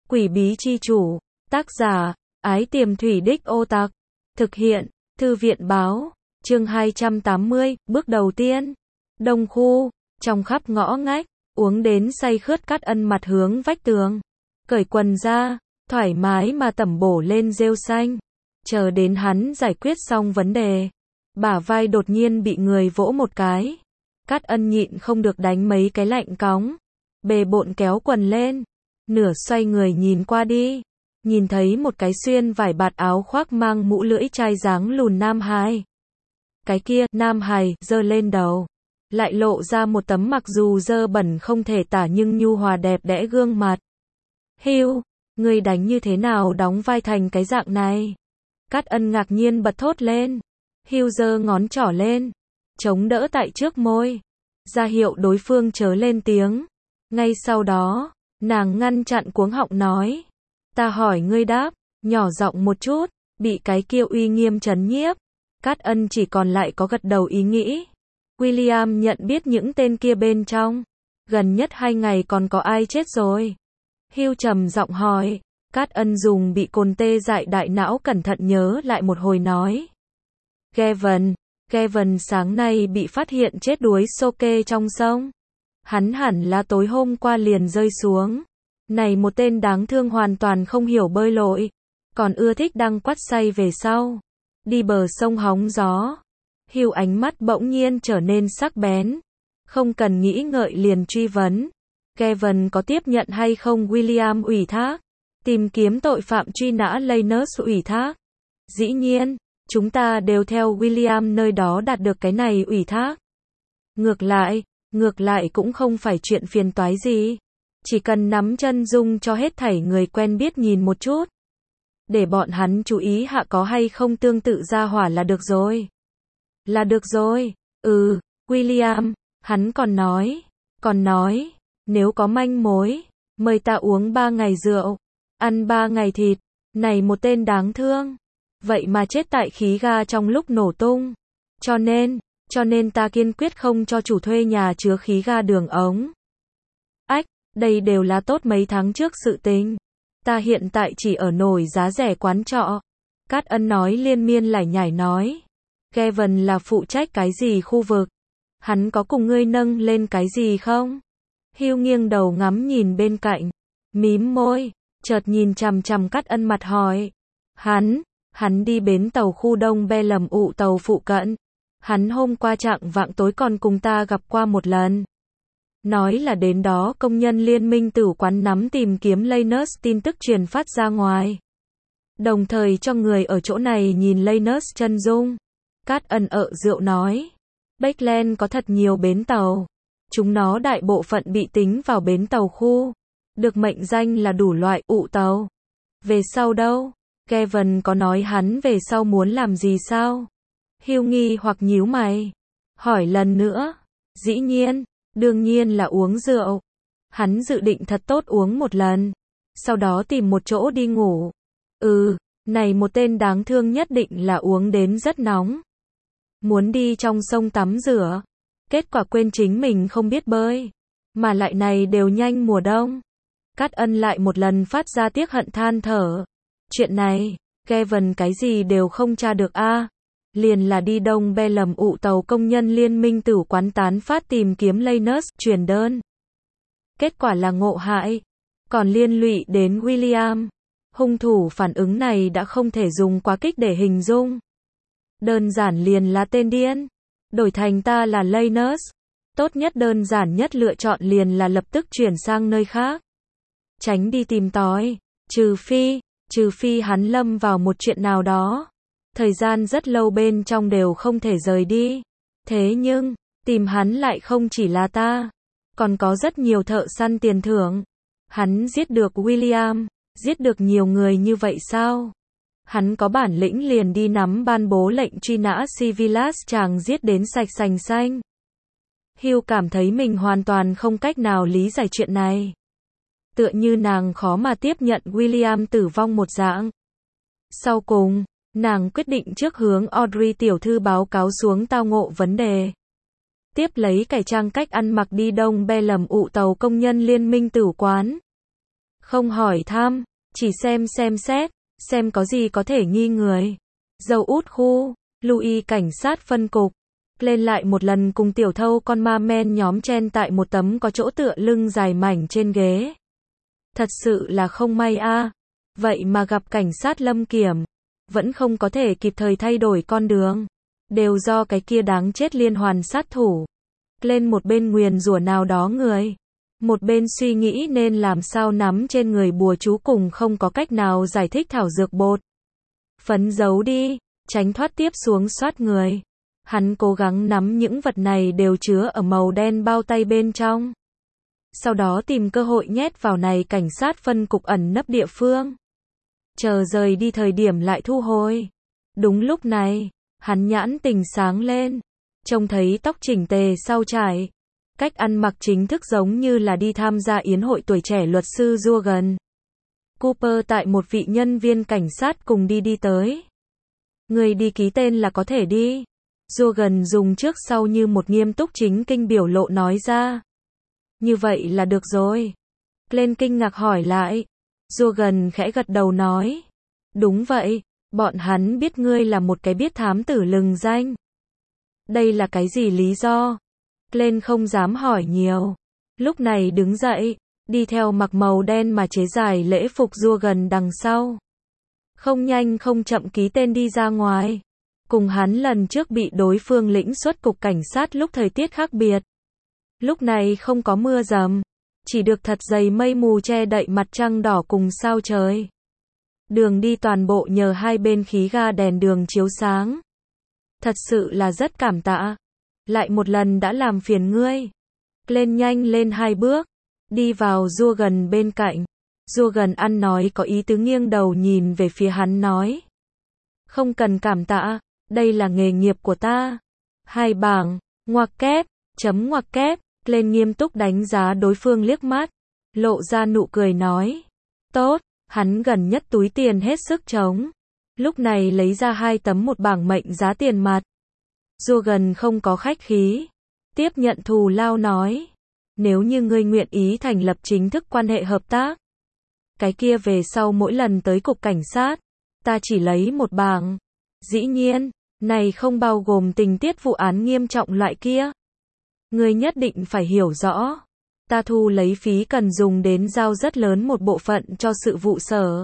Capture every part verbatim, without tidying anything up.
Quỷ bí chi chủ, tác giả, Ái Tiềm Thủy Đích Ô Tặc, thực hiện, Thư viện báo, chương hai trăm tám mươi, bước đầu tiên. Đông khu, trong khắp ngõ ngách, uống đến say khướt Cát Ân mặt hướng vách tường, cởi quần ra, thoải mái mà tẩm bổ lên rêu xanh. Chờ đến hắn giải quyết xong vấn đề, bả vai đột nhiên bị người vỗ một cái. Cát Ân nhịn không được đánh mấy cái lạnh cóng, bề bộn kéo quần lên, nửa xoay người nhìn qua đi, nhìn thấy một cái xuyên vải bạt áo khoác mang mũ lưỡi chai dáng lùn nam hài. Cái kia, nam hài, giơ lên đầu, lại lộ ra một tấm mặc dù dơ bẩn không thể tả nhưng nhu hòa đẹp đẽ gương mặt. Hưu, ngươi đánh như thế nào đóng vai thành cái dạng này? Cát Ân ngạc nhiên bật thốt lên. Hưu giơ ngón trỏ lên, chống đỡ tại trước môi, ra hiệu đối phương chớ lên tiếng. Ngay sau đó, nàng ngăn chặn cuống họng nói, ta hỏi ngươi đáp, nhỏ giọng một chút, bị cái kia uy nghiêm trấn nhiếp. Cát Ân chỉ còn lại có gật đầu ý nghĩ. William nhận biết những tên kia bên trong, gần nhất hai ngày còn có ai chết rồi? Hugh trầm giọng hỏi. Cát Ân dùng bị cồn tê dại đại não cẩn thận nhớ lại một hồi nói. Gavin, Gavin sáng nay bị phát hiện chết đuối Soke trong sông. Hắn hẳn là tối hôm qua liền rơi xuống. Này một tên đáng thương hoàn toàn không hiểu bơi lội, còn ưa thích đăng quát say về sau, đi bờ sông hóng gió. Hugh ánh mắt bỗng nhiên trở nên sắc bén, không cần nghĩ ngợi liền truy vấn. Gavin có tiếp nhận hay không William ủy thác? Tìm kiếm tội phạm truy nã Laners ủy thác. Dĩ nhiên, chúng ta đều theo William nơi đó đạt được cái này ủy thác. Ngược lại, ngược lại cũng không phải chuyện phiền toái gì. Chỉ cần nắm chân dung cho hết thảy người quen biết nhìn một chút, để bọn hắn chú ý hạ có hay không tương tự gia hỏa là được rồi. Là được rồi, ừ, William, hắn còn nói, còn nói, nếu có manh mối, mời ta uống ba ngày rượu, ăn ba ngày thịt. Này một tên đáng thương, vậy mà chết tại khí ga trong lúc nổ tung. Cho nên, cho nên ta kiên quyết không cho chủ thuê nhà chứa khí ga đường ống. Ách, đây đều là tốt mấy tháng trước sự tình. Ta hiện tại chỉ ở nổi giá rẻ quán trọ. Cát Ân nói liên miên lải nhải nói. Gavin là phụ trách cái gì khu vực? Hắn có cùng ngươi nâng lên cái gì không? Hugh nghiêng đầu ngắm nhìn bên cạnh, mím môi, chợt nhìn chằm chằm Cát Ân mặt hỏi. Hắn, hắn đi bến tàu khu Đông Be lầm ụ tàu phụ cận. Hắn hôm qua chạng vạng tối còn cùng ta gặp qua một lần. Nói là đến đó công nhân liên minh tử quán nắm tìm kiếm Laners tin tức truyền phát ra ngoài. Đồng thời cho người ở chỗ này nhìn Laners chân dung. Cát Ân ợ rượu nói. Bakeland có thật nhiều bến tàu. Chúng nó đại bộ phận bị tính vào bến tàu khu. Được mệnh danh là đủ loại ụ tàu. Về sau đâu? Gavin có nói hắn về sau muốn làm gì sao? Hugh nghi hoặc nhíu mày. Hỏi lần nữa. Dĩ nhiên, đương nhiên là uống rượu. Hắn dự định thật tốt uống một lần. Sau đó tìm một chỗ đi ngủ. Ừ, này một tên đáng thương nhất định là uống đến rất nóng. Muốn đi trong sông tắm rửa. Kết quả quên chính mình không biết bơi. Mà lại này đều nhanh mùa đông. Cát Ân lại một lần phát ra tiếc hận than thở. Chuyện này, Gavin cái gì đều không tra được a. À. Liền là đi Đông Be lầm ụ tàu công nhân liên minh tử quán tán phát tìm kiếm Laners, truyền đơn. Kết quả là ngộ hại. Còn liên lụy đến William. Hung thủ phản ứng này đã không thể dùng quá kích để hình dung. Đơn giản liền là tên điên. Đổi thành ta là Laners. Tốt nhất đơn giản nhất lựa chọn liền là lập tức chuyển sang nơi khác. Tránh đi tìm tói. Trừ phi, trừ phi hắn lâm vào một chuyện nào đó. Thời gian rất lâu bên trong đều không thể rời đi. Thế nhưng, tìm hắn lại không chỉ là ta. Còn có rất nhiều thợ săn tiền thưởng. Hắn giết được William. Giết được nhiều người như vậy sao? Hắn có bản lĩnh liền đi nắm ban bố lệnh truy nã Civilas chàng giết đến sạch sành xanh. Hugh cảm thấy mình hoàn toàn không cách nào lý giải chuyện này. Tựa như nàng khó mà tiếp nhận William tử vong một dạng. Sau cùng, nàng quyết định trước hướng Audrey tiểu thư báo cáo xuống tao ngộ vấn đề. Tiếp lấy cải trang cách ăn mặc đi Đông Be lầm ụ tàu công nhân liên minh tử quán. Không hỏi thăm, chỉ xem xem xét, xem có gì có thể nghi người. Dâu út khu, Louis cảnh sát phân cục. Lên lại một lần cùng tiểu thâu con ma men nhóm chen tại một tấm có chỗ tựa lưng dài mảnh trên ghế. Thật sự là không may a. Vậy mà gặp cảnh sát Lâm Kiểm, vẫn không có thể kịp thời thay đổi con đường. Đều do cái kia đáng chết liên hoàn sát thủ. Lên một bên nguyền rủa nào đó người. Một bên suy nghĩ nên làm sao nắm trên người bùa chú cùng không có cách nào giải thích thảo dược bột. Phấn giấu đi, tránh thoát tiếp xuống soát người. Hắn cố gắng nắm những vật này đều chứa ở màu đen bao tay bên trong. Sau đó tìm cơ hội nhét vào này cảnh sát phân cục ẩn nấp địa phương. Chờ rời đi thời điểm lại thu hồi. Đúng lúc này, hắn nhãn tình sáng lên. Trông thấy tóc chỉnh tề sau trải. Cách ăn mặc chính thức giống như là đi tham gia yến hội tuổi trẻ luật sư Jurgen Cooper tại một vị nhân viên cảnh sát cùng đi đi tới. Người đi ký tên là có thể đi. Jurgen dùng trước sau như một nghiêm túc chính kinh biểu lộ nói ra. Như vậy là được rồi. Lên kinh ngạc hỏi lại. Jurgen khẽ gật đầu nói. Đúng vậy, bọn hắn biết ngươi là một cái biết thám tử lừng danh. Đây là cái gì lý do? Lên không dám hỏi nhiều. Lúc này đứng dậy, đi theo mặc màu đen mà chế dài lễ phục Jurgen đằng sau. Không nhanh không chậm ký tên đi ra ngoài. Cùng hắn lần trước bị đối phương lĩnh xuất cục cảnh sát lúc thời tiết khác biệt. Lúc này không có mưa rầm, chỉ được thật dày mây mù che đậy mặt trăng đỏ cùng sao trời. Đường đi toàn bộ nhờ hai bên khí ga đèn đường chiếu sáng. Thật sự là rất cảm tạ. Lại một lần đã làm phiền ngươi. Lên nhanh lên hai bước, đi vào Jurgen bên cạnh. Jurgen ăn nói có ý tứ nghiêng đầu nhìn về phía hắn nói. Không cần cảm tạ, đây là nghề nghiệp của ta. Hai bảng, ngoặc kép, chấm ngoặc kép, lên nghiêm túc đánh giá đối phương liếc mắt. Lộ ra nụ cười nói. Tốt, hắn gần nhất túi tiền hết sức trống. Lúc này lấy ra hai tấm một bảng mệnh giá tiền mặt. Jurgen không có khách khí. Tiếp nhận thù lao nói. Nếu như ngươi nguyện ý thành lập chính thức quan hệ hợp tác. Cái kia về sau mỗi lần tới cục cảnh sát. Ta chỉ lấy một bảng. Dĩ nhiên, này không bao gồm tình tiết vụ án nghiêm trọng loại kia. Ngươi nhất định phải hiểu rõ. Ta thu lấy phí cần dùng đến giao rất lớn một bộ phận cho sự vụ sở.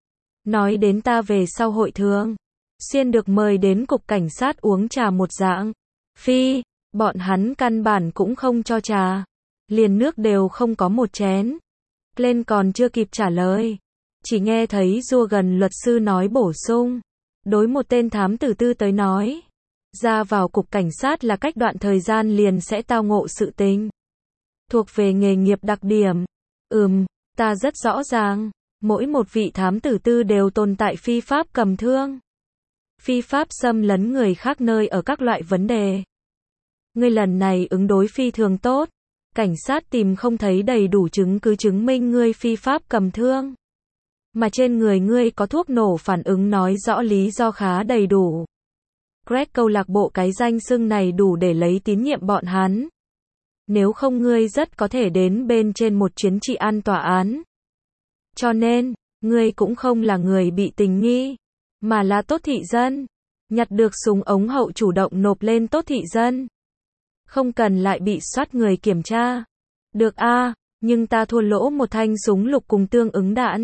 Nói đến ta về sau hội thường. Xuyên được mời đến cục cảnh sát uống trà một dạng. Phi, bọn hắn căn bản cũng không cho trà. Liền nước đều không có một chén. Lên còn chưa kịp trả lời. Chỉ nghe thấy Jurgen luật sư nói bổ sung. Đối một tên thám tử tư tới nói. Ra vào cục cảnh sát là cách đoạn thời gian liền sẽ tao ngộ sự tình. Thuộc về nghề nghiệp đặc điểm. Ừm, ta rất rõ ràng. Mỗi một vị thám tử tư đều tồn tại phi pháp cầm thương. Phi pháp xâm lấn người khác nơi ở các loại vấn đề. Ngươi lần này ứng đối phi thường tốt. Cảnh sát tìm không thấy đầy đủ chứng cứ chứng minh ngươi phi pháp cầm thương. Mà trên người ngươi có thuốc nổ phản ứng nói rõ lý do khá đầy đủ. Greg câu lạc bộ cái danh xưng này đủ để lấy tín nhiệm bọn hắn. Nếu không ngươi rất có thể đến bên trên một chuyến trị an tòa án. Cho nên, ngươi cũng không là người bị tình nghi, mà là tốt thị dân. Nhặt được súng ống hậu chủ động nộp lên tốt thị dân. Không cần lại bị soát người kiểm tra. Được a, nhưng ta thua lỗ một thanh súng lục cùng tương ứng đạn.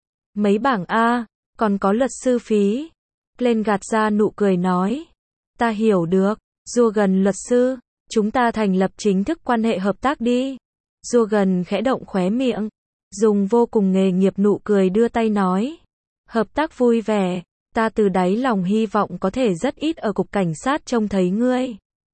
Mấy bảng a, còn có luật sư phí. Lên gạt ra nụ cười nói. Ta hiểu được, Jurgen luật sư, chúng ta thành lập chính thức quan hệ hợp tác đi. Jurgen khẽ động khóe miệng, dùng vô cùng nghề nghiệp nụ cười đưa tay nói. Hợp tác vui vẻ, ta từ đáy lòng hy vọng có thể rất ít ở cục cảnh sát trông thấy ngươi.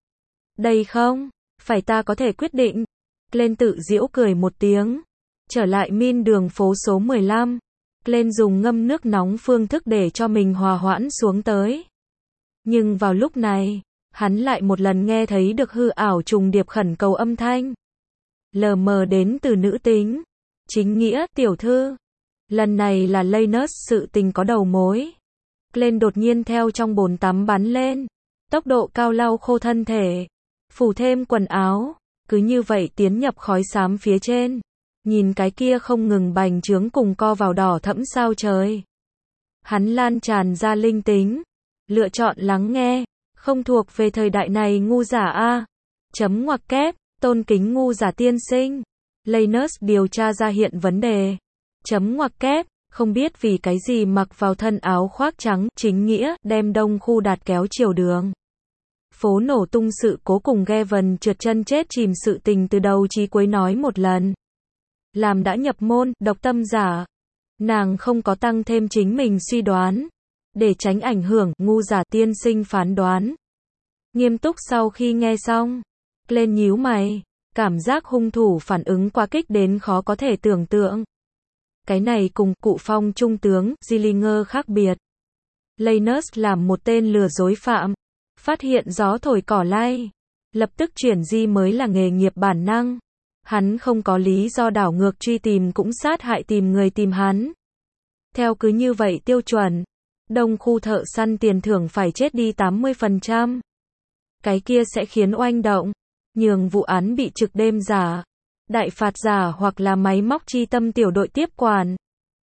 Đây không, phải ta có thể quyết định. Lên tự giễu cười một tiếng. Trở lại min đường phố số mười lăm. Lên dùng ngâm nước nóng phương thức để cho mình hòa hoãn xuống tới. Nhưng vào lúc này, hắn lại một lần nghe thấy được hư ảo trùng điệp khẩn cầu âm thanh. Lờ mờ đến từ nữ tính. Chính nghĩa, tiểu thư. Lần này là Linus sự tình có đầu mối. Lên đột nhiên theo trong bồn tắm bắn lên. Tốc độ cao lau khô thân thể. Phủ thêm quần áo. Cứ như vậy tiến nhập khói xám phía trên. nhìn cái kia không ngừng bành trướng cùng co vào đỏ thẫm sao trời. Hắn lan tràn ra linh tính, lựa chọn lắng nghe, không thuộc về thời đại này ngu giả a. Chấm ngoặc kép, tôn kính ngu giả tiên sinh. Lanus điều tra ra hiện vấn đề. Chấm ngoặc kép, không biết vì cái gì mặc vào thân áo khoác trắng, chính nghĩa, đem đông khu đạt kéo chiều đường. Phố nổ tung sự cố cùng Gavin trượt chân chết chìm sự tình từ đầu chí cuối nói một lần. Làm đã nhập môn, độc tâm giả. Nàng không có tăng thêm chính mình suy đoán. Để tránh ảnh hưởng, ngu giả tiên sinh phán đoán. Nghiêm túc sau khi nghe xong. Lên nhíu mày. Cảm giác hung thủ phản ứng quá kích đến khó có thể tưởng tượng. Cái này cùng cụ phong trung tướng, Gillinger khác biệt. Lanus làm một tên lừa dối phạm. Phát hiện gió thổi cỏ lay. Lập tức chuyển di mới là nghề nghiệp bản năng. Hắn không có lý do đảo ngược truy tìm cũng sát hại tìm người tìm hắn. Theo cứ như vậy tiêu chuẩn. Đông khu thợ săn tiền thưởng phải chết đi tám mươi phần trăm. Cái kia sẽ khiến oanh động. Nhường vụ án bị trực đêm giả. Đại phạt giả hoặc là máy móc chi tâm tiểu đội tiếp quản.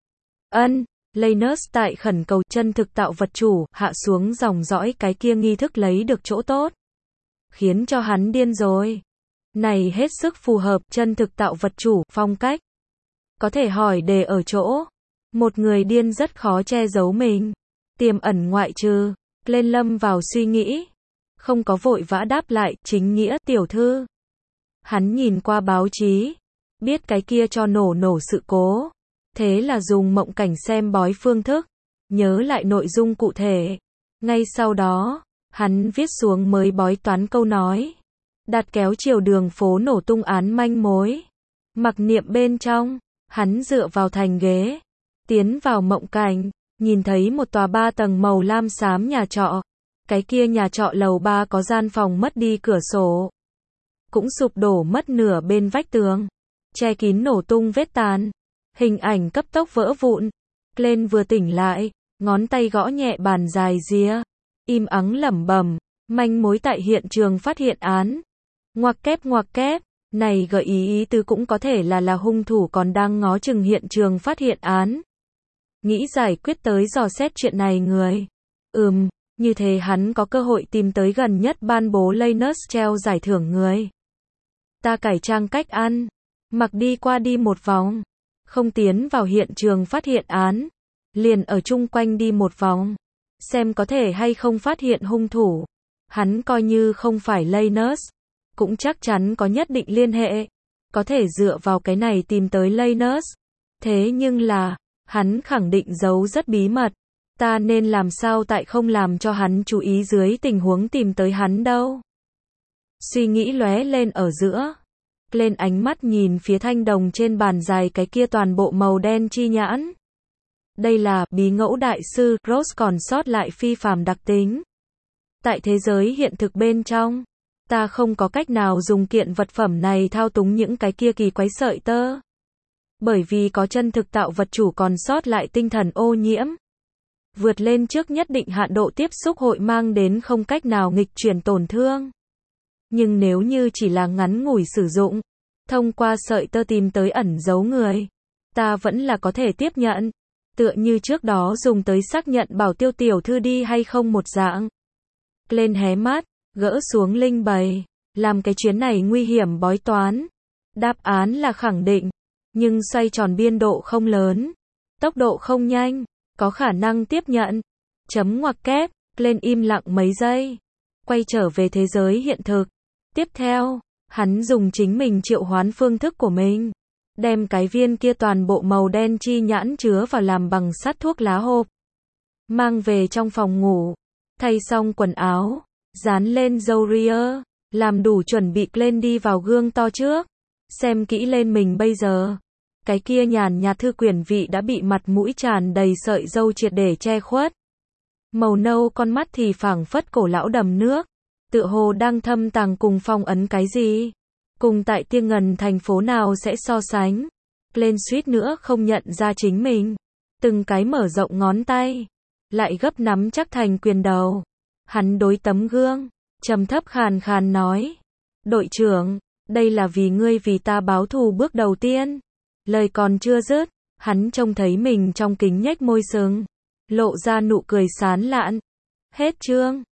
Ân. Lanus tại khẩn cầu chân thực tạo vật chủ, hạ xuống dòng dõi cái kia nghi thức lấy được chỗ tốt. Khiến cho hắn điên rồi. Này hết sức phù hợp chân thực tạo vật chủ, phong cách. Có thể hỏi đề ở chỗ. Một người điên rất khó che giấu mình. Tiềm ẩn ngoại trừ. Lên lâm vào suy nghĩ. Không có vội vã đáp lại, chính nghĩa, tiểu thư. Hắn nhìn qua báo chí. Biết cái kia cho nổ nổ sự cố. Thế là dùng mộng cảnh xem bói phương thức. Nhớ lại nội dung cụ thể. Ngay sau đó, hắn viết xuống mới bói toán câu nói. Đặt kéo chiều đường phố nổ tung án manh mối. Mặc niệm bên trong, hắn dựa vào thành ghế. Tiến vào mộng cảnh, nhìn thấy một tòa ba tầng màu lam xám nhà trọ. Cái kia nhà trọ lầu ba có gian phòng mất đi cửa sổ. Cũng sụp đổ mất nửa bên vách tường. Che kín nổ tung vết tàn. Hình ảnh cấp tốc vỡ vụn. Glenn vừa tỉnh lại, ngón tay gõ nhẹ bàn dài ria. Im ắng lẩm bẩm, manh mối tại hiện trường phát hiện án. Ngoặc kép ngoặc kép, này gợi ý ý tứ cũng có thể là là hung thủ còn đang ngó chừng hiện trường phát hiện án. Nghĩ giải quyết tới dò xét chuyện này người. Ừm, như thế hắn có cơ hội tìm tới gần nhất ban bố Lanus treo giải thưởng người. Ta cải trang cách ăn, mặc đi qua đi một vòng. Không tiến vào hiện trường phát hiện án. Liền ở chung quanh đi một vòng. Xem có thể hay không phát hiện hung thủ. Hắn coi như không phải Lanus. Cũng chắc chắn có nhất định liên hệ. Có thể dựa vào cái này tìm tới Lanus. Thế nhưng là, hắn khẳng định giấu rất bí mật. Ta nên làm sao tại không làm cho hắn chú ý dưới tình huống tìm tới hắn đâu. Suy nghĩ lóe lên ở giữa. Lên ánh mắt nhìn phía thanh đồng trên bàn dài cái kia toàn bộ màu đen chi nhãn. Đây là bí ngẫu đại sư Rose còn sót lại phi phàm đặc tính. Tại thế giới hiện thực bên trong, ta không có cách nào dùng kiện vật phẩm này thao túng những cái kia kỳ quái sợi tơ. Bởi vì có chân thực tạo vật chủ còn sót lại tinh thần ô nhiễm. Vượt lên trước nhất định hạn độ tiếp xúc hội mang đến không cách nào nghịch chuyển tổn thương. Nhưng nếu như chỉ là ngắn ngủi sử dụng, thông qua sợi tơ tìm tới ẩn giấu người, ta vẫn là có thể tiếp nhận. Tựa như trước đó dùng tới xác nhận bảo tiêu tiểu thư đi hay không một dạng. Lên hé mắt, gỡ xuống linh bày, làm cái chuyến này nguy hiểm bói toán. Đáp án là khẳng định, nhưng xoay tròn biên độ không lớn, tốc độ không nhanh, có khả năng tiếp nhận. Chấm ngoặc kép, lên im lặng mấy giây, quay trở về thế giới hiện thực. Tiếp theo, hắn dùng chính mình triệu hoán phương thức của mình, đem cái viên kia toàn bộ màu đen chi nhãn chứa vào làm bằng sắt thuốc lá hộp. Mang về trong phòng ngủ, thay xong quần áo, dán lên râu ria, làm đủ chuẩn bị lên đi vào gương to trước. Xem kỹ lên mình bây giờ. Cái kia nhàn nhạt thư quyển vị đã bị mặt mũi tràn đầy sợi râu triệt để che khuất. Màu nâu con mắt thì phảng phất cổ lão đầm nước. Tựa hồ đang thâm tàng cùng phong ấn cái gì. Cùng tại Tiên Ngần thành phố nào sẽ so sánh. Lên suýt nữa không nhận ra chính mình. Từng cái mở rộng ngón tay. Lại gấp nắm chắc thành quyền đầu. Hắn đối tấm gương. Trầm thấp khàn khàn nói. Đội trưởng, đây là vì ngươi vì ta báo thù bước đầu tiên. Lời còn chưa dứt, hắn trông thấy mình trong kính nhếch môi sừng, lộ ra nụ cười sán lạn. Hết chương.